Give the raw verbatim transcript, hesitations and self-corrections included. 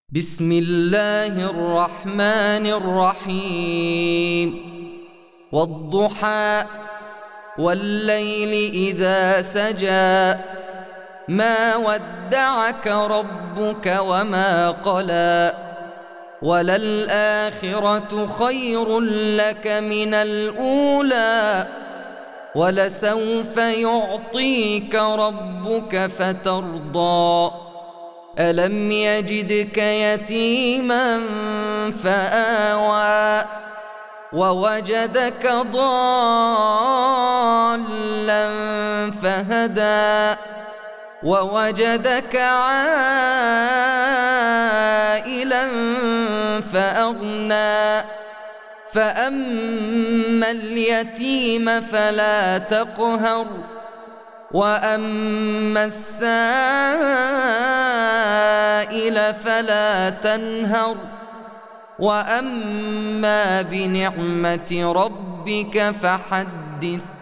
بسم الله الرحمن الرحيم والضحى والليل إذا سجى ما ودعك ربك وما قلى وللآخرة خير لك من الأولى ولسوف يعطيك ربك فترضى ألم يجدك يتيما فآوى ووجدك ضالا فهدى ووجدك عائلا فأغنى فأما اليتيم فلا تقهر وأما السائل فلا تنهر وأما بنعمة ربك فحدث.